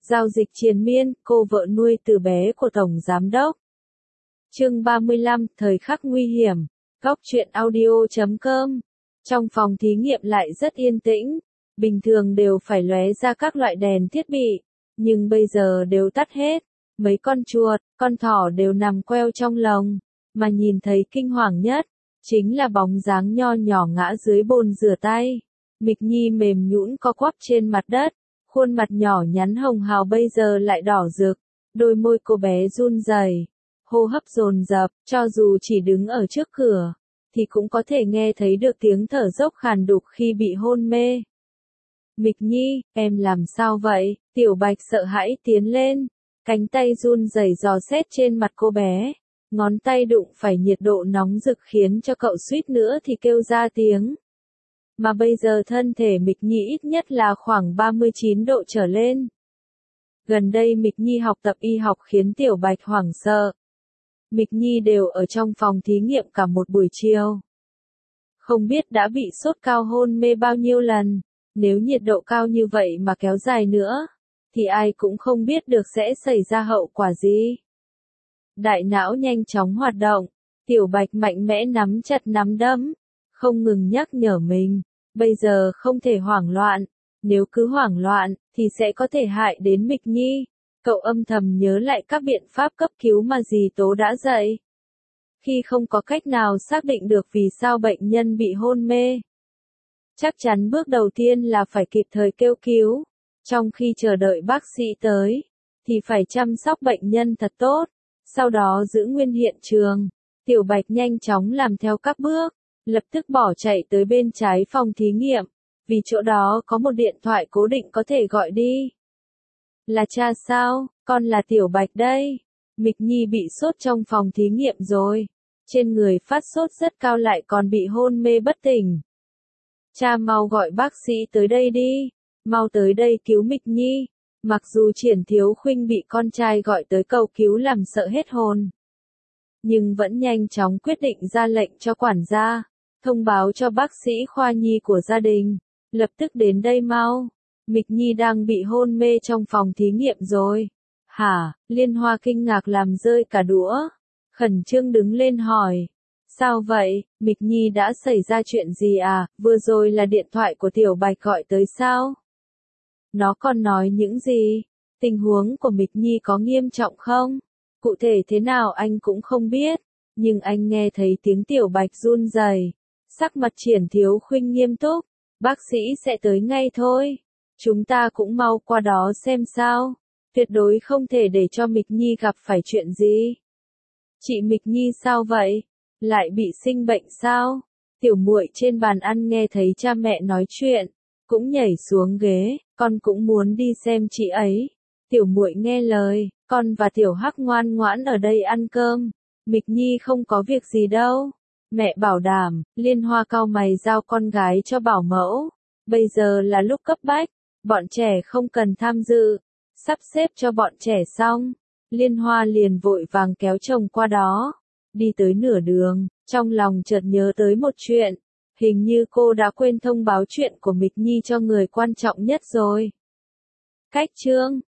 Giao dịch triền miên, cô vợ nuôi từ bé của Tổng Giám đốc. Chương 35, thời khắc nguy hiểm. Góc truyện audio.com. Trong phòng thí nghiệm lại rất yên tĩnh, bình thường đều phải lóe ra các loại đèn thiết bị, nhưng bây giờ đều tắt hết. Mấy con chuột, con thỏ đều nằm queo trong lồng, mà nhìn thấy kinh hoàng nhất, chính là bóng dáng nho nhỏ ngã dưới bồn rửa tay. Mịch Nhi mềm nhũn co quắp trên mặt đất, khuôn mặt nhỏ nhắn hồng hào bây giờ lại đỏ rực, đôi môi cô bé run rẩy, hô hấp dồn dập, cho dù chỉ đứng ở trước cửa, thì cũng có thể nghe thấy được tiếng thở dốc khàn đục khi bị hôn mê. Mịch Nhi, em làm sao vậy? Tiểu Bạch sợ hãi tiến lên, cánh tay run rẩy dò xét trên mặt cô bé, ngón tay đụng phải nhiệt độ nóng rực khiến cho cậu suýt nữa thì kêu ra tiếng. Mà bây giờ thân thể Mịch Nhi ít nhất là khoảng 39 độ trở lên. Gần đây Mịch Nhi học tập y học khiến Tiểu Bạch hoảng sợ. Mịch Nhi đều ở trong phòng thí nghiệm cả một buổi chiều. Không biết đã bị sốt cao hôn mê bao nhiêu lần, nếu nhiệt độ cao như vậy mà kéo dài nữa, thì ai cũng không biết được sẽ xảy ra hậu quả gì. Đại não nhanh chóng hoạt động, Tiểu Bạch mạnh mẽ nắm chặt nắm đấm, không ngừng nhắc nhở mình, bây giờ không thể hoảng loạn, nếu cứ hoảng loạn, thì sẽ có thể hại đến Mịch Nhi. Cậu âm thầm nhớ lại các biện pháp cấp cứu mà dì Tố đã dạy. Khi không có cách nào xác định được vì sao bệnh nhân bị hôn mê, chắc chắn bước đầu tiên là phải kịp thời kêu cứu. Trong khi chờ đợi bác sĩ tới, thì phải chăm sóc bệnh nhân thật tốt, sau đó giữ nguyên hiện trường. Tiểu Bạch nhanh chóng làm theo các bước, lập tức bỏ chạy tới bên trái phòng thí nghiệm, vì chỗ đó có một điện thoại cố định có thể gọi đi. Là cha sao? Con là Tiểu Bạch đây. Mịch Nhi bị sốt trong phòng thí nghiệm rồi. Trên người phát sốt rất cao lại còn bị hôn mê bất tỉnh. Cha mau gọi bác sĩ tới đây đi. Mau tới đây cứu Mịch Nhi. Mặc dù Triển Thiếu Khuynh bị con trai gọi tới cầu cứu làm sợ hết hồn, nhưng vẫn nhanh chóng quyết định ra lệnh cho quản gia, thông báo cho bác sĩ khoa nhi của gia đình, lập tức đến đây mau. Mịch Nhi đang bị hôn mê trong phòng thí nghiệm rồi. Hả? Liên Hoa kinh ngạc làm rơi cả đũa, khẩn trương đứng lên hỏi. Sao vậy? Mịch Nhi đã xảy ra chuyện gì à? Vừa rồi là điện thoại của Tiểu Bạch gọi tới sao? Nó còn nói những gì? Tình huống của Mịch Nhi có nghiêm trọng không? Cụ thể thế nào anh cũng không biết, nhưng anh nghe thấy tiếng Tiểu Bạch run rẩy. Sắc mặt Triển Thiếu Khuynh nghiêm túc. Bác sĩ sẽ tới ngay thôi. Chúng ta cũng mau qua đó xem sao. Tuyệt đối không thể để cho Mịch Nhi gặp phải chuyện gì. Chị Mịch Nhi sao vậy? Lại bị sinh bệnh sao? Tiểu muội trên bàn ăn nghe thấy cha mẹ nói chuyện, cũng nhảy xuống ghế, con cũng muốn đi xem chị ấy. Tiểu muội nghe lời, con và Tiểu Hắc ngoan ngoãn ở đây ăn cơm. Mịch Nhi không có việc gì đâu. Mẹ bảo đảm. Liên Hoa cau mày giao con gái cho bảo mẫu. Bây giờ là lúc cấp bách, bọn trẻ không cần tham dự. Sắp xếp cho bọn trẻ xong, Liên Hoa liền vội vàng kéo chồng qua đó. Đi tới nửa đường, trong lòng chợt nhớ tới một chuyện. Hình như cô đã quên thông báo chuyện của Mịch Nhi cho người quan trọng nhất rồi. Cách chương